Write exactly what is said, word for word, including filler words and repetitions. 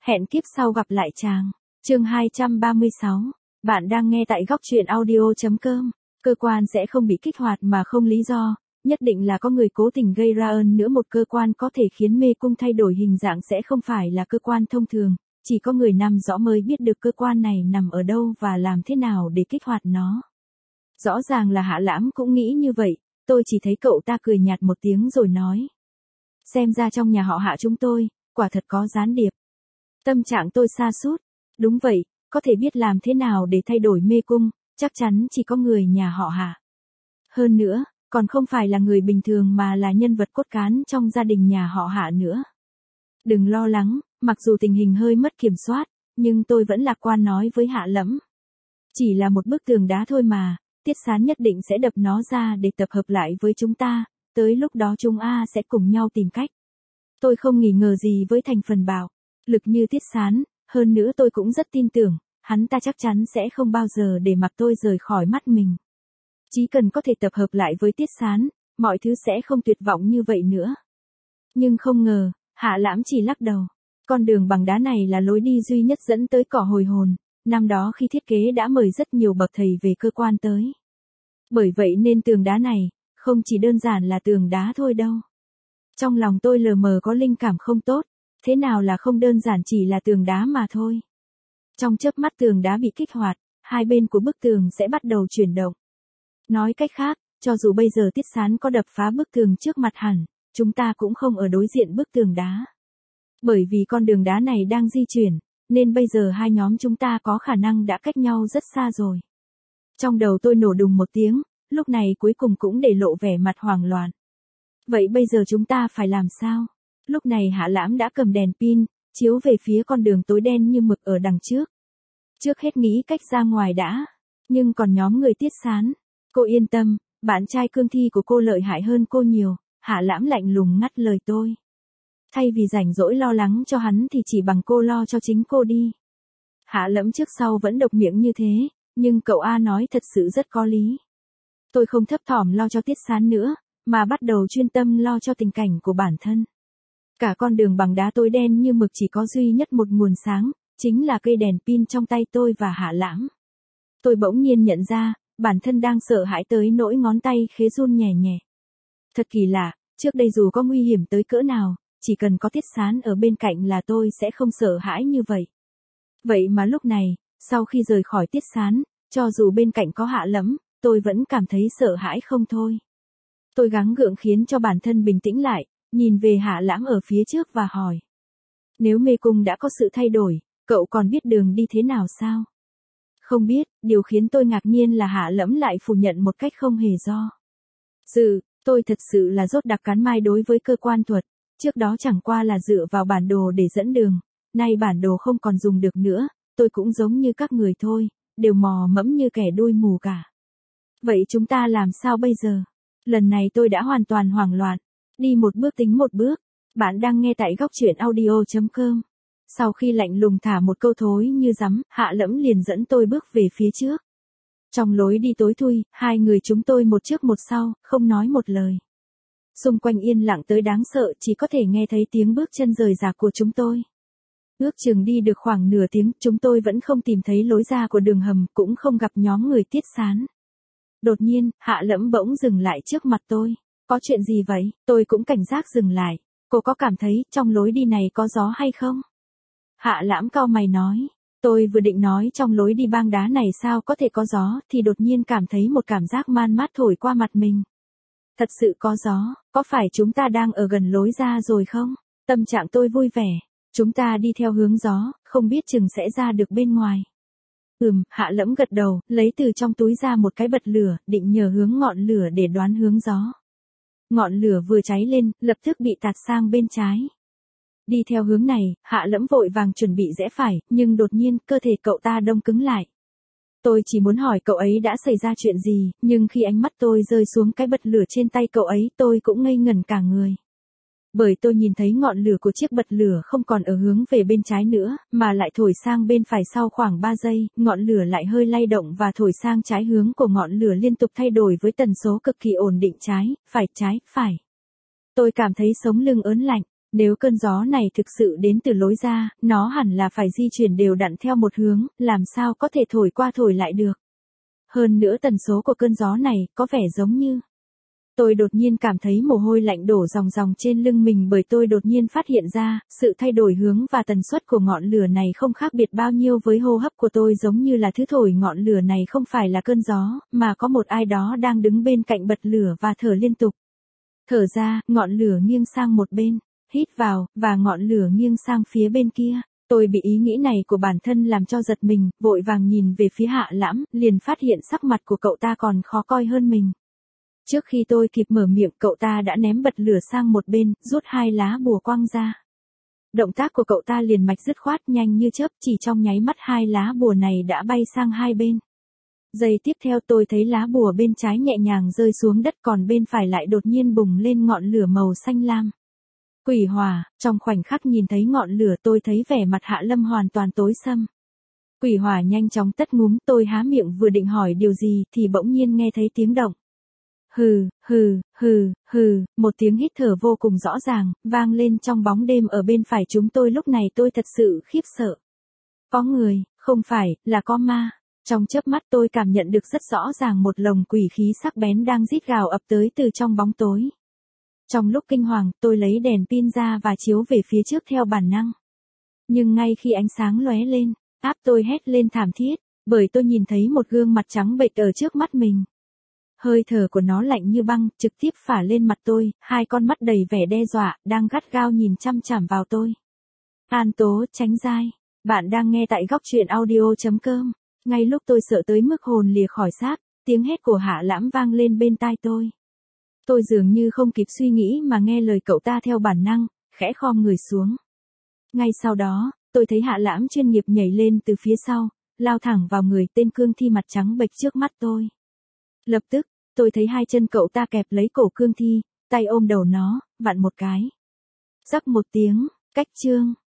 Hẹn kiếp sau gặp lại chàng. Chương hai trăm ba mươi sáu. Bạn đang nghe tại góc truyện audio chấm com. Cơ quan sẽ không bị kích hoạt mà không lý do, nhất định là có người cố tình gây ra. Hơn nữa một cơ quan có thể khiến mê cung thay đổi hình dạng sẽ không phải là cơ quan thông thường, chỉ có người nắm rõ mới biết được cơ quan này nằm ở đâu và làm thế nào để kích hoạt nó. Rõ ràng là Hạ Lãm cũng nghĩ như vậy, tôi chỉ thấy cậu ta cười nhạt một tiếng rồi nói. Xem ra trong nhà họ Hạ chúng tôi, quả thật có gián điệp. Tâm trạng tôi sa sút. Đúng vậy, có thể biết làm thế nào để thay đổi mê cung, chắc chắn chỉ có người nhà họ Hạ. Hơn nữa, còn không phải là người bình thường mà là nhân vật cốt cán trong gia đình nhà họ Hạ nữa. Đừng lo lắng, mặc dù tình hình hơi mất kiểm soát, nhưng tôi vẫn lạc quan nói với Hạ Lẫm. Chỉ là một bức tường đá thôi mà, Tiết Sán nhất định sẽ đập nó ra để tập hợp lại với chúng ta, tới lúc đó chúng A sẽ cùng nhau tìm cách. Tôi không nghi ngờ gì với thành phần bạo lực như Tiết Sán, hơn nữa tôi cũng rất tin tưởng, hắn ta chắc chắn sẽ không bao giờ để mặc tôi rời khỏi mắt mình. Chỉ cần có thể tập hợp lại với Tiết Sán, mọi thứ sẽ không tuyệt vọng như vậy nữa. Nhưng không ngờ, Hạ Lãm chỉ lắc đầu. Con đường bằng đá này là lối đi duy nhất dẫn tới cỏ hồi hồn, năm đó khi thiết kế đã mời rất nhiều bậc thầy về cơ quan tới. Bởi vậy nên tường đá này, không chỉ đơn giản là tường đá thôi đâu. Trong lòng tôi lờ mờ có linh cảm không tốt, thế nào là không đơn giản chỉ là tường đá mà thôi. Trong chớp mắt tường đá bị kích hoạt, hai bên của bức tường sẽ bắt đầu chuyển động. Nói cách khác, cho dù bây giờ Tiết Sán có đập phá bức tường trước mặt hẳn, chúng ta cũng không ở đối diện bức tường đá. Bởi vì con đường đá này đang di chuyển, nên bây giờ hai nhóm chúng ta có khả năng đã cách nhau rất xa rồi. Trong đầu tôi nổ đùng một tiếng, lúc này cuối cùng cũng để lộ vẻ mặt hoảng loạn. Vậy bây giờ chúng ta phải làm sao? Lúc này Hạ Lãm đã cầm đèn pin, chiếu về phía con đường tối đen như mực ở đằng trước. Trước hết nghĩ cách ra ngoài đã. Nhưng còn nhóm người Tiết Sán. Cô yên tâm, bạn trai cương thi của cô lợi hại hơn cô nhiều, Hạ Lãm lạnh lùng ngắt lời tôi. Thay vì rảnh rỗi lo lắng cho hắn thì chỉ bằng cô lo cho chính cô đi. Hạ Lẫm trước sau vẫn độc miệng như thế, nhưng cậu A nói thật sự rất có lý. Tôi không thấp thỏm lo cho Tiết Sán nữa, mà bắt đầu chuyên tâm lo cho tình cảnh của bản thân. Cả con đường bằng đá tối đen như mực chỉ có duy nhất một nguồn sáng, chính là cây đèn pin trong tay tôi và Hạ Lãm. Tôi bỗng nhiên nhận ra, bản thân đang sợ hãi tới nỗi ngón tay khẽ run nhẹ nhẹ. Thật kỳ lạ, trước đây dù có nguy hiểm tới cỡ nào, chỉ cần có Tiết Sán ở bên cạnh là tôi sẽ không sợ hãi như vậy. Vậy mà lúc này, sau khi rời khỏi Tiết Sán, cho dù bên cạnh có Hạ Lẫm, tôi vẫn cảm thấy sợ hãi không thôi. Tôi gắng gượng khiến cho bản thân bình tĩnh lại, nhìn về Hạ Lãm ở phía trước và hỏi. Nếu mê cung đã có sự thay đổi, cậu còn biết đường đi thế nào sao? Không biết, điều khiến tôi ngạc nhiên là Hạ Lẫm lại phủ nhận một cách không hề do dự. Tôi thật sự là rốt đặc cắn mai đối với cơ quan thuật, trước đó chẳng qua là dựa vào bản đồ để dẫn đường, nay bản đồ không còn dùng được nữa, tôi cũng giống như các người thôi, đều mò mẫm như kẻ đuôi mù cả. Vậy chúng ta làm sao bây giờ? Lần này tôi đã hoàn toàn hoảng loạn, đi một bước tính một bước. Bạn đang nghe tại góc truyện audio chấm com. Sau khi lạnh lùng thả một câu thối như rắm, Hạ Lẫm liền dẫn tôi bước về phía trước. Trong lối đi tối thui, hai người chúng tôi một trước một sau, không nói một lời. Xung quanh yên lặng tới đáng sợ, chỉ có thể nghe thấy tiếng bước chân rời rạc của chúng tôi. Ước chừng đi được khoảng nửa tiếng, chúng tôi vẫn không tìm thấy lối ra của đường hầm, cũng không gặp nhóm người Tiết Sán. Đột nhiên, Hạ Lẫm bỗng dừng lại trước mặt tôi. Có chuyện gì vậy? Tôi cũng cảnh giác dừng lại. Cô có cảm thấy trong lối đi này có gió hay không? Hạ Lãm cau mày nói. Tôi vừa định nói trong lối đi bang đá này sao có thể có gió, thì đột nhiên cảm thấy một cảm giác man mát thổi qua mặt mình. Thật sự có gió, có phải chúng ta đang ở gần lối ra rồi không? Tâm trạng tôi vui vẻ. Chúng ta đi theo hướng gió, không biết chừng sẽ ra được bên ngoài. Ừm, Hạ Lẫm gật đầu, lấy từ trong túi ra một cái bật lửa, định nhờ hướng ngọn lửa để đoán hướng gió. Ngọn lửa vừa cháy lên, lập tức bị tạt sang bên trái. Đi theo hướng này, Hạ Lẫm vội vàng chuẩn bị rẽ phải, nhưng đột nhiên, cơ thể cậu ta đông cứng lại. Tôi chỉ muốn hỏi cậu ấy đã xảy ra chuyện gì, nhưng khi ánh mắt tôi rơi xuống cái bật lửa trên tay cậu ấy, tôi cũng ngây ngẩn cả người. Bởi tôi nhìn thấy ngọn lửa của chiếc bật lửa không còn ở hướng về bên trái nữa, mà lại thổi sang bên phải sau khoảng ba giây, ngọn lửa lại hơi lay động và thổi sang trái hướng của ngọn lửa liên tục thay đổi với tần số cực kỳ ổn định trái, phải, trái, phải. Tôi cảm thấy sống lưng ớn lạnh, Nếu cơn gió này thực sự đến từ lối ra, nó hẳn là phải di chuyển đều đặn theo một hướng, làm sao có thể thổi qua thổi lại được. Hơn nữa tần số của cơn gió này có vẻ giống như. Tôi đột nhiên cảm thấy mồ hôi lạnh đổ ròng ròng trên lưng mình bởi tôi đột nhiên phát hiện ra, sự thay đổi hướng và tần suất của ngọn lửa này không khác biệt bao nhiêu với hô hấp của tôi, giống như là thứ thổi ngọn lửa này không phải là cơn gió, mà có một ai đó đang đứng bên cạnh bật lửa và thở liên tục. Thở ra, ngọn lửa nghiêng sang một bên, hít vào, và ngọn lửa nghiêng sang phía bên kia. Tôi bị ý nghĩ này của bản thân làm cho giật mình, vội vàng nhìn về phía Hạ Lãm, liền phát hiện sắc mặt của cậu ta còn khó coi hơn mình. Trước khi tôi kịp mở miệng, cậu ta đã ném bật lửa sang một bên, rút hai lá bùa quăng ra. Động tác của cậu ta liền mạch dứt khoát, nhanh như chớp, chỉ trong nháy mắt hai lá bùa này đã bay sang hai bên. Giây tiếp theo tôi thấy lá bùa bên trái nhẹ nhàng rơi xuống đất, còn bên phải lại đột nhiên bùng lên ngọn lửa màu xanh lam. Quỷ hỏa. Trong khoảnh khắc nhìn thấy ngọn lửa, tôi thấy vẻ mặt Hạ Lâm hoàn toàn tối sầm. Quỷ hỏa nhanh chóng tắt ngúm, tôi há miệng vừa định hỏi điều gì thì bỗng nhiên nghe thấy tiếng động. Hừ, hừ, hừ, hừ, một tiếng hít thở vô cùng rõ ràng, vang lên trong bóng đêm ở bên phải chúng tôi. Lúc này tôi thật sự khiếp sợ. Có người, không phải, là có ma. Trong chớp mắt tôi cảm nhận được rất rõ ràng một lồng quỷ khí sắc bén đang rít gào ập tới từ trong bóng tối. Trong lúc kinh hoàng, tôi lấy đèn pin ra và chiếu về phía trước theo bản năng. Nhưng ngay khi ánh sáng lóe lên, áp tôi hét lên thảm thiết, bởi tôi nhìn thấy một gương mặt trắng bệch ở trước mắt mình. Hơi thở của nó lạnh như băng, trực tiếp phả lên mặt tôi, hai con mắt đầy vẻ đe dọa, đang gắt gao nhìn chăm chằm vào tôi. An Tố, tránh dai. Bạn đang nghe tại góc truyện audio chấm com. Ngay lúc tôi sợ tới mức hồn lìa khỏi xác, tiếng hét của Hạ Lãm vang lên bên tai tôi. Tôi dường như không kịp suy nghĩ mà nghe lời cậu ta theo bản năng, khẽ khom người xuống. Ngay sau đó, tôi thấy Hạ Lãm chuyên nghiệp nhảy lên từ phía sau, lao thẳng vào người tên cương thi mặt trắng bệch trước mắt tôi. Lập tức, tôi thấy hai chân cậu ta kẹp lấy cổ cương thi, tay ôm đầu nó, vặn một cái. Rắc một tiếng, cách chương.